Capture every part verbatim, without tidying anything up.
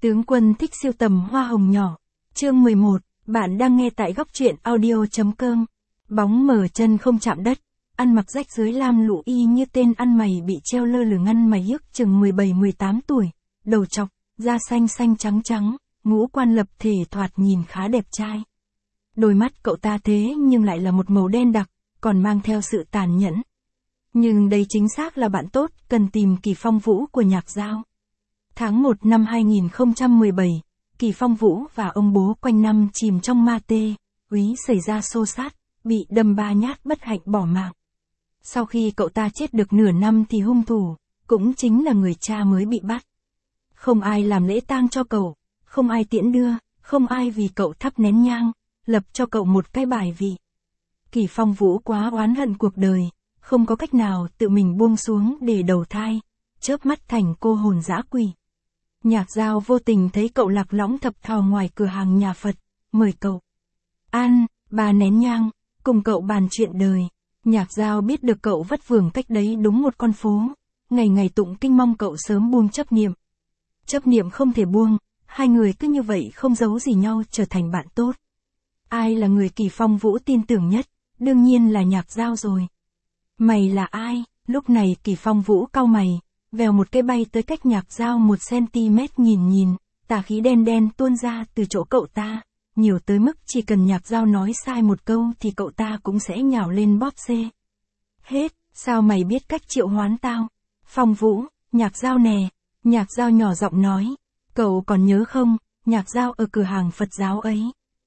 Tướng quân thích sưu tầm hoa hồng nhỏ. Chương mười một, bạn đang nghe tại góc truyện audio.com. Bóng mờ chân không chạm đất, ăn mặc rách dưới lam lũ y như tên ăn mày bị treo lơ lửng ăn mày ước chừng mười bảy mười tám tuổi, đầu trọc, da xanh xanh trắng trắng, ngũ quan lập thể thoạt nhìn khá đẹp trai. Đôi mắt cậu ta thế nhưng lại là một màu đen đặc, còn mang theo sự tàn nhẫn. Nhưng đây chính xác là bạn tốt, cần tìm Kỳ Phong Vũ của Nhạc Dao. Tháng một năm hai nghìn không trăm mười bảy, Kỳ Phong Vũ và ông bố quanh năm chìm trong ma tê, úy xảy ra xô xát, bị đâm ba nhát bất hạnh bỏ mạng. Sau khi cậu ta chết được nửa năm thì hung thủ, cũng chính là người cha mới bị bắt. Không ai làm lễ tang cho cậu, không ai tiễn đưa, không ai vì cậu thắp nén nhang, lập cho cậu một cái bài vị. Kỳ Phong Vũ quá oán hận cuộc đời, không có cách nào tự mình buông xuống để đầu thai, chớp mắt thành cô hồn dã quỷ. Nhạc Dao vô tình thấy cậu lạc lõng thập thò ngoài cửa hàng nhà Phật, mời cậu ăn, ba nén nhang, cùng cậu bàn chuyện đời. Nhạc Dao biết được cậu vất vưởng cách đấy đúng một con phố, ngày ngày tụng kinh mong cậu sớm buông chấp niệm. Chấp niệm không thể buông, hai người cứ như vậy không giấu gì nhau trở thành bạn tốt. Ai là người Kỳ Phong Vũ tin tưởng nhất? Đương nhiên là Nhạc Dao rồi. Mày là ai? Lúc này Kỳ Phong Vũ cau mày, vèo một cái bay tới cách Nhạc Dao một centimet nhìn nhìn, tà khí đen đen tuôn ra từ chỗ cậu ta, nhiều tới mức chỉ cần Nhạc Dao nói sai một câu thì cậu ta cũng sẽ nhào lên bóp xê. Hết, sao mày biết cách triệu hoán tao? Phong Vũ, Nhạc Dao nè, Nhạc Dao nhỏ giọng nói, cậu còn nhớ không, Nhạc Dao ở cửa hàng Phật giáo ấy.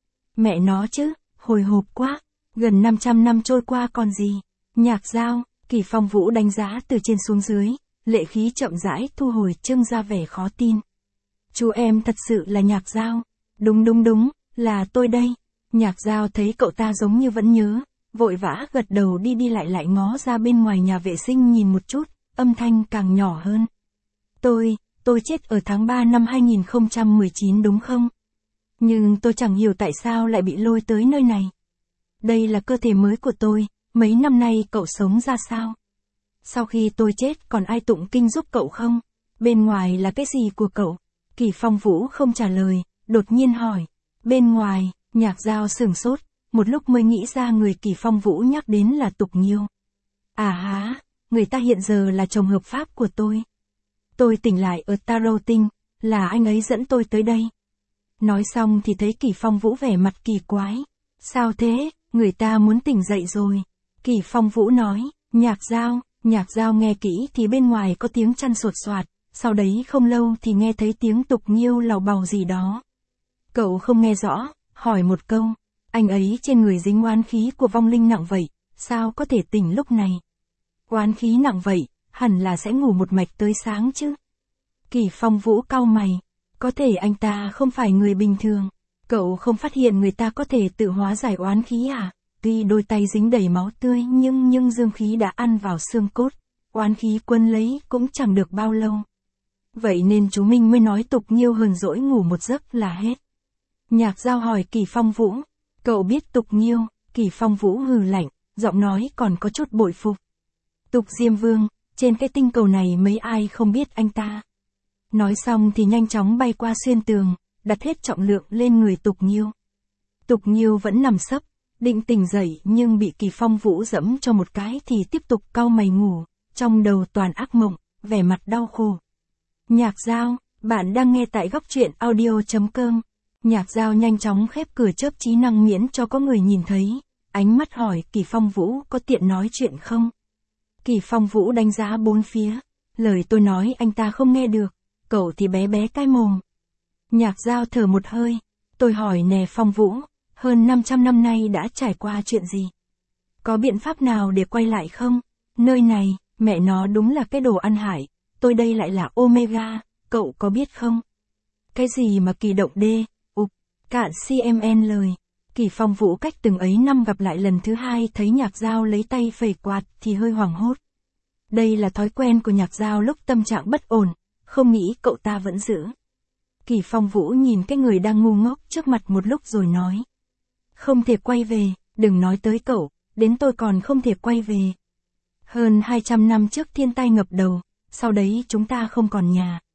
Mẹ nó chứ, hồi hộp quá, gần năm trăm năm trôi qua còn gì. Nhạc Dao, Kỳ Phong Vũ đánh giá từ trên xuống dưới, lệ khí chậm rãi thu hồi trưng ra vẻ khó tin. Chú em thật sự là Nhạc Dao. Đúng đúng đúng, là tôi đây. Nhạc Dao thấy cậu ta giống như vẫn nhớ, vội vã gật đầu đi đi lại lại ngó ra bên ngoài nhà vệ sinh nhìn một chút, âm thanh càng nhỏ hơn. Tôi, tôi chết ở tháng ba năm hai nghìn không trăm mười chín đúng không? Nhưng tôi chẳng hiểu tại sao lại bị lôi tới nơi này. Đây là cơ thể mới của tôi, mấy năm nay cậu sống ra sao? Sau khi tôi chết còn ai tụng kinh giúp cậu không? Bên ngoài là cái gì của cậu? Kỳ Phong Vũ không trả lời, đột nhiên hỏi. Bên ngoài, Nhạc Dao sửng sốt, một lúc mới nghĩ ra người Kỳ Phong Vũ nhắc đến là Tục Nghiêu. À há, người ta hiện giờ là chồng hợp pháp của tôi. Tôi tỉnh lại ở Tarot Tinh, là anh ấy dẫn tôi tới đây. Nói xong thì thấy Kỳ Phong Vũ vẻ mặt kỳ quái. Sao thế, người ta muốn tỉnh dậy rồi. Kỳ Phong Vũ nói, Nhạc Dao, Nhạc Dao nghe kỹ thì bên ngoài có tiếng chăn sột soạt, sau đấy không lâu thì nghe thấy tiếng Tục Nghiêu lầu bầu gì đó. Cậu không nghe rõ, hỏi một câu, anh ấy trên người dính oán khí của vong linh nặng vậy, sao có thể tỉnh lúc này? Oán khí nặng vậy, hẳn là sẽ ngủ một mạch tới sáng chứ. Kỳ Phong Vũ cau mày, có thể anh ta không phải người bình thường, cậu không phát hiện người ta có thể tự hóa giải oán khí à? Tuy đôi tay dính đầy máu tươi nhưng nhưng dương khí đã ăn vào xương cốt, oán khí quân lấy cũng chẳng được bao lâu. Vậy nên chú Minh mới nói Tục Nghiêu hờn dỗi ngủ một giấc là hết. Nhạc Dao hỏi Kỳ Phong Vũ, cậu biết Tục Nghiêu? Kỳ Phong Vũ hừ lạnh, giọng nói còn có chút bội phục. Tục Diêm Vương, trên cái tinh cầu này mấy ai không biết anh ta. Nói xong thì nhanh chóng bay qua xuyên tường, đặt hết trọng lượng lên người Tục Nghiêu. Tục Nghiêu vẫn nằm sấp, định tỉnh dậy nhưng bị Kỳ Phong Vũ dẫm cho một cái thì tiếp tục cau mày ngủ, trong đầu toàn ác mộng, vẻ mặt đau khổ. Nhạc Dao, bạn đang nghe tại góc truyện audio.com. Nhạc Dao nhanh chóng khép cửa chớp trí năng miễn cho có người nhìn thấy, ánh mắt hỏi Kỳ Phong Vũ có tiện nói chuyện không? Kỳ Phong Vũ đánh giá bốn phía, lời tôi nói anh ta không nghe được, cậu thì bé bé cái mồm. Nhạc Dao thở một hơi, tôi hỏi nè Phong Vũ, hơn năm trăm năm nay đã trải qua chuyện gì? Có biện pháp nào để quay lại không? Nơi này, mẹ nó đúng là cái đồ ăn hại, tôi đây lại là Omega, cậu có biết không? Cái gì mà kỳ động đê, ụp, cạn xê em en lời. Kỳ Phong Vũ cách từng ấy năm gặp lại lần thứ hai thấy Nhạc Dao lấy tay phẩy quạt thì hơi hoảng hốt. Đây là thói quen của Nhạc Dao lúc tâm trạng bất ổn, không nghĩ cậu ta vẫn giữ. Kỳ Phong Vũ nhìn cái người đang ngu ngốc trước mặt một lúc rồi nói. Không thể quay về, đừng nói tới cậu, đến tôi còn không thể quay về. Hơn hai trăm năm trước thiên tai ngập đầu, sau đấy chúng ta không còn nhà.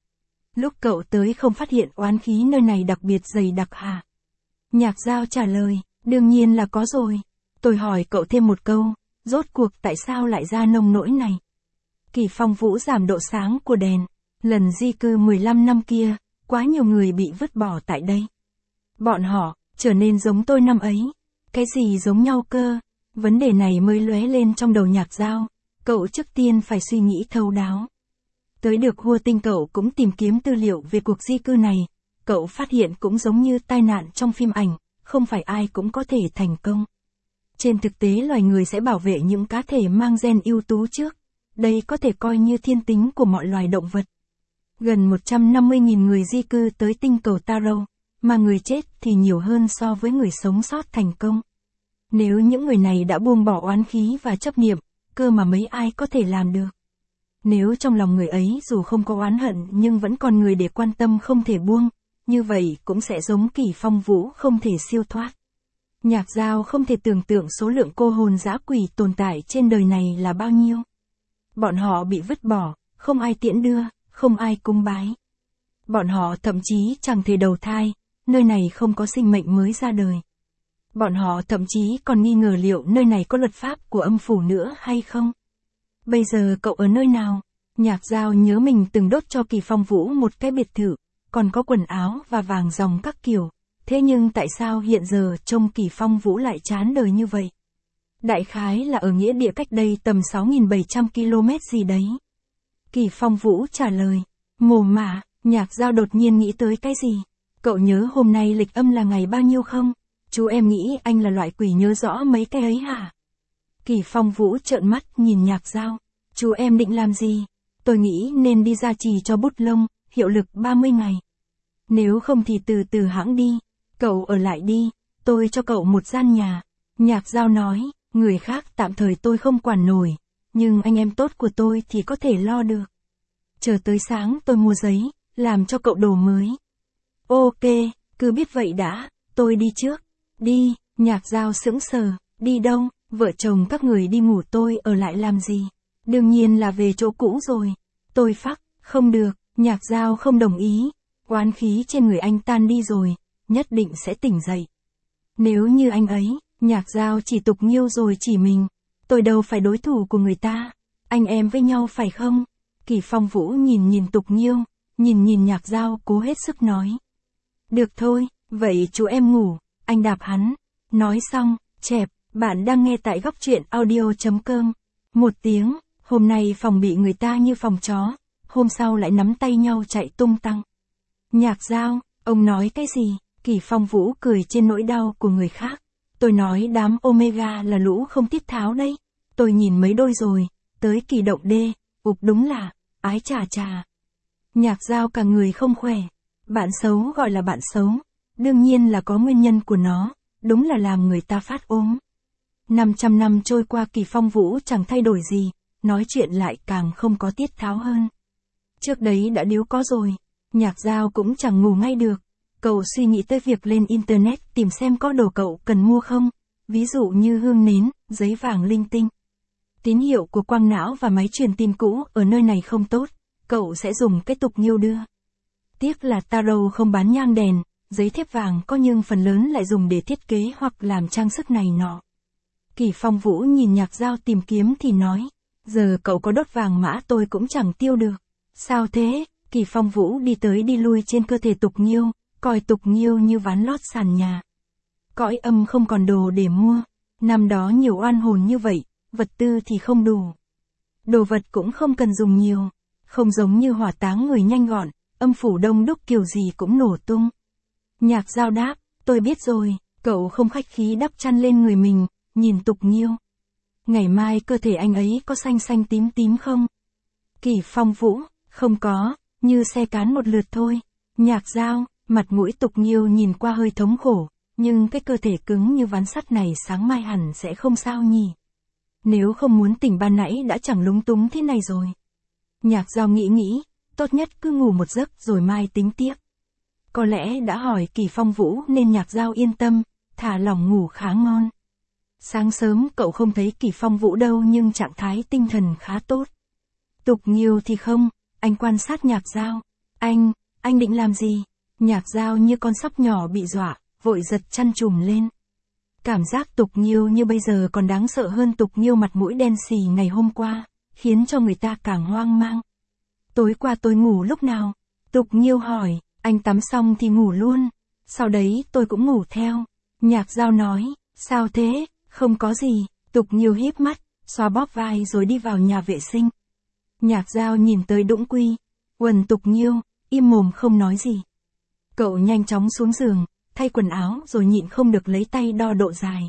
Lúc cậu tới không phát hiện oán khí nơi này đặc biệt dày đặc hả? Nhạc Dao trả lời, đương nhiên là có rồi. Tôi hỏi cậu thêm một câu, rốt cuộc tại sao lại ra nông nỗi này? Kỳ Phong Vũ giảm độ sáng của đèn. Lần di cư mười lăm năm kia, quá nhiều người bị vứt bỏ tại đây. Bọn họ, trở nên giống tôi năm ấy. Cái gì giống nhau cơ? Vấn đề này mới lóe lên trong đầu Nhạc Dao. Cậu trước tiên phải suy nghĩ thấu đáo. Tới được Hua Tinh cậu cũng tìm kiếm tư liệu về cuộc di cư này. Cậu phát hiện cũng giống như tai nạn trong phim ảnh, không phải ai cũng có thể thành công. Trên thực tế loài người sẽ bảo vệ những cá thể mang gen ưu tú trước. Đây có thể coi như thiên tính của mọi loài động vật. Gần một trăm năm mươi nghìn người di cư tới tinh cầu Taro, mà người chết thì nhiều hơn so với người sống sót thành công. Nếu những người này đã buông bỏ oán khí và chấp niệm, cơ mà mấy ai có thể làm được. Nếu trong lòng người ấy dù không có oán hận nhưng vẫn còn người để quan tâm không thể buông, như vậy cũng sẽ giống Kỳ Phong Vũ không thể siêu thoát. Nhạc Dao không thể tưởng tượng số lượng cô hồn dã quỷ tồn tại trên đời này là bao nhiêu. Bọn họ bị vứt bỏ, không ai tiễn đưa, không ai cúng bái. Bọn họ thậm chí chẳng thể đầu thai, nơi này không có sinh mệnh mới ra đời. Bọn họ thậm chí còn nghi ngờ liệu nơi này có luật pháp của âm phủ nữa hay không. Bây giờ cậu ở nơi nào? Nhạc Dao nhớ mình từng đốt cho Kỳ Phong Vũ một cái biệt thự, còn có quần áo và vàng dòng các kiểu. Thế nhưng tại sao hiện giờ trông Kỳ Phong Vũ lại chán đời như vậy? Đại khái là ở nghĩa địa cách đây tầm sáu nghìn bảy trăm ki lô mét gì đấy. Kỳ Phong Vũ trả lời. Mồ mả, Nhạc Dao đột nhiên nghĩ tới cái gì? Cậu nhớ hôm nay lịch âm là ngày bao nhiêu không? Chú em nghĩ anh là loại quỷ nhớ rõ mấy cái ấy hả? Kỳ Phong Vũ trợn mắt nhìn Nhạc Dao. Chú em định làm gì? Tôi nghĩ nên đi gia trì cho bút lông, hiệu lực ba mươi ngày. Nếu không thì từ từ hãng đi. Cậu ở lại đi, tôi cho cậu một gian nhà. Nhạc Dao nói, người khác tạm thời tôi không quản nổi, nhưng anh em tốt của tôi thì có thể lo được. Chờ tới sáng tôi mua giấy, làm cho cậu đồ mới. Ok, cứ biết vậy đã, tôi đi trước. Đi, Nhạc Dao sững sờ, đi đâu, vợ chồng các người đi ngủ tôi ở lại làm gì? Đương nhiên là về chỗ cũ rồi. Tôi phắc, không được, Nhạc Dao không đồng ý. Oán khí trên người anh tan đi rồi, nhất định sẽ tỉnh dậy. Nếu như anh ấy, Nhạc Dao chỉ Tục Nghiêu rồi chỉ mình. Tôi đâu phải đối thủ của người ta. Anh em với nhau phải không? Kỳ Phong Vũ nhìn nhìn Tục Nghiêu, nhìn nhìn Nhạc Dao cố hết sức nói. Được thôi, vậy chú em ngủ, anh đạp hắn. Nói xong, chẹp, bạn đang nghe tại góc truyện audio.com. Một tiếng, hôm nay phòng bị người ta như phòng chó, hôm sau lại nắm tay nhau chạy tung tăng. Nhạc Dao, ông nói cái gì? Kỳ Phong Vũ cười trên nỗi đau của người khác. Tôi nói đám Omega là lũ không tiết tháo đấy. Tôi nhìn mấy đôi rồi, tới kỳ động đê, ụp đúng là, ái chà chà. Nhạc Dao cả người không khỏe. Bạn xấu gọi là bạn xấu. Đương nhiên là có nguyên nhân của nó, đúng là làm người ta phát ốm. năm trăm năm trôi qua Kỳ Phong Vũ chẳng thay đổi gì, nói chuyện lại càng không có tiết tháo hơn. Trước đấy đã điếu có rồi, Nhạc Dao cũng chẳng ngủ ngay được. Cậu suy nghĩ tới việc lên internet tìm xem có đồ cậu cần mua không, ví dụ như hương nến, giấy vàng linh tinh. Tín hiệu của quang não và máy truyền tin cũ ở nơi này không tốt, cậu sẽ dùng cái Tục Nghiêu đưa. Tiếc là Taro không bán nhang đèn, giấy thép vàng có nhưng phần lớn lại dùng để thiết kế hoặc làm trang sức này nọ. Kỳ Phong Vũ nhìn Nhạc Dao tìm kiếm thì nói, giờ cậu có đốt vàng mã tôi cũng chẳng tiêu được. Sao thế? Kỳ Phong Vũ đi tới đi lui trên cơ thể Tục Nghiêu, coi Tục Nghiêu như ván lót sàn nhà. Cõi âm không còn đồ để mua, năm đó nhiều oan hồn như vậy, vật tư thì không đủ. Đồ vật cũng không cần dùng nhiều, không giống như hỏa táng người nhanh gọn, âm phủ đông đúc kiểu gì cũng nổ tung. Nhạc Dao đáp, tôi biết rồi, cậu không khách khí đắp chăn lên người mình, nhìn Tục Nghiêu. Ngày mai cơ thể anh ấy có xanh xanh tím tím không? Kỳ Phong Vũ, không có, như xe cán một lượt thôi. Nhạc Dao, mặt mũi Tục Nghiêu nhìn qua hơi thống khổ, nhưng cái cơ thể cứng như ván sắt này sáng mai hẳn sẽ không sao nhỉ. Nếu không muốn tỉnh ban nãy đã chẳng lúng túng thế này rồi. Nhạc Dao nghĩ nghĩ, tốt nhất cứ ngủ một giấc rồi mai tính tiếp. Có lẽ đã hỏi Kỳ Phong Vũ nên Nhạc Dao yên tâm, thả lỏng ngủ khá ngon. Sáng sớm cậu không thấy Kỳ Phong Vũ đâu nhưng trạng thái tinh thần khá tốt. Tục Nghiêu thì không, anh quan sát Nhạc Dao. Anh, anh định làm gì? Nhạc Dao như con sóc nhỏ bị dọa, vội giật chăn trùm lên. Cảm giác Tục Nghiêu như bây giờ còn đáng sợ hơn Tục Nghiêu mặt mũi đen xì ngày hôm qua, khiến cho người ta càng hoang mang. Tối qua tôi ngủ lúc nào? Tục Nghiêu hỏi, anh tắm xong thì ngủ luôn. Sau đấy tôi cũng ngủ theo. Nhạc Dao nói, sao thế? Không có gì. Tục Nghiêu híp mắt, xoa bóp vai rồi đi vào nhà vệ sinh. Nhạc Dao nhìn tới Đũng Quy, quần Tục Nghiêu, im mồm không nói gì. Cậu nhanh chóng xuống giường, thay quần áo rồi nhịn không được lấy tay đo độ dài.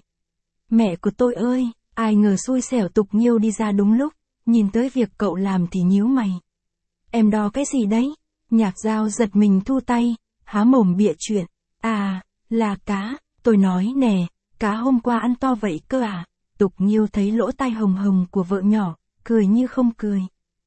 Mẹ của tôi ơi, ai ngờ xui xẻo Tục Nghiêu đi ra đúng lúc, nhìn tới việc cậu làm thì nhíu mày. Em đo cái gì đấy? Nhạc Dao giật mình thu tay, há mồm bịa chuyện. À, là cá, tôi nói nè, cá hôm qua ăn to vậy cơ à? Tục Nghiêu thấy lỗ tai hồng hồng của vợ nhỏ, cười như không cười.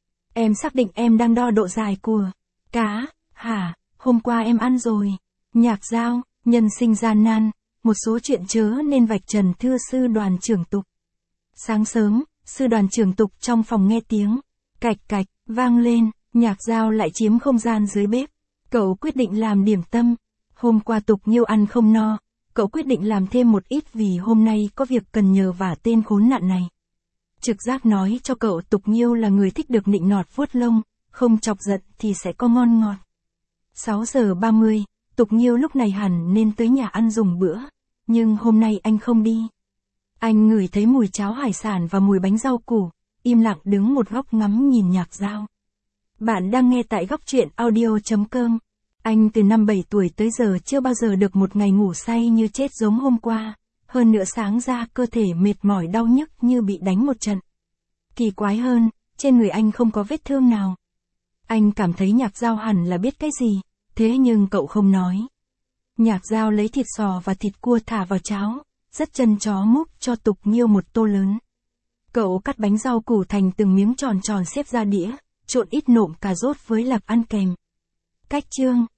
Em xác định em đang đo độ dài của cá, hả? Hôm qua em ăn rồi. Nhạc Dao, nhân sinh gian nan, một số chuyện chớ nên vạch trần thưa sư đoàn trưởng Tục. Sáng sớm, sư đoàn trưởng Tục trong phòng nghe tiếng cạch cạch vang lên, Nhạc Dao lại chiếm không gian dưới bếp. Cậu quyết định làm điểm tâm. Hôm qua Tục Nghiêu ăn không no, cậu quyết định làm thêm một ít vì hôm nay có việc cần nhờ vả tên khốn nạn này. Trực giác nói cho cậu Tục Nghiêu là người thích được nịnh nọt vuốt lông, không chọc giận thì sẽ có ngon ngọt. sáu giờ ba mươi, Tục Nghiêu lúc này hẳn nên tới nhà ăn dùng bữa, nhưng hôm nay anh không đi. Anh ngửi thấy mùi cháo hải sản và mùi bánh rau củ, im lặng đứng một góc ngắm nhìn Nhạc Dao. Bạn đang nghe tại góc truyện audio chấm com. Anh từ năm bảy tuổi tới giờ chưa bao giờ được một ngày ngủ say như chết giống hôm qua, hơn nữa sáng ra cơ thể mệt mỏi đau nhức như bị đánh một trận. Kỳ quái hơn, trên người anh không có vết thương nào. Anh cảm thấy Nhạc Dao hẳn là biết cái gì, thế nhưng cậu không nói. Nhạc Dao lấy thịt sò và thịt cua thả vào cháo, rất chân chó múc cho Tục Nghiêu một tô lớn. Cậu cắt bánh rau củ thành từng miếng tròn tròn xếp ra đĩa, trộn ít nộm cà rốt với lạc ăn kèm. Cách chương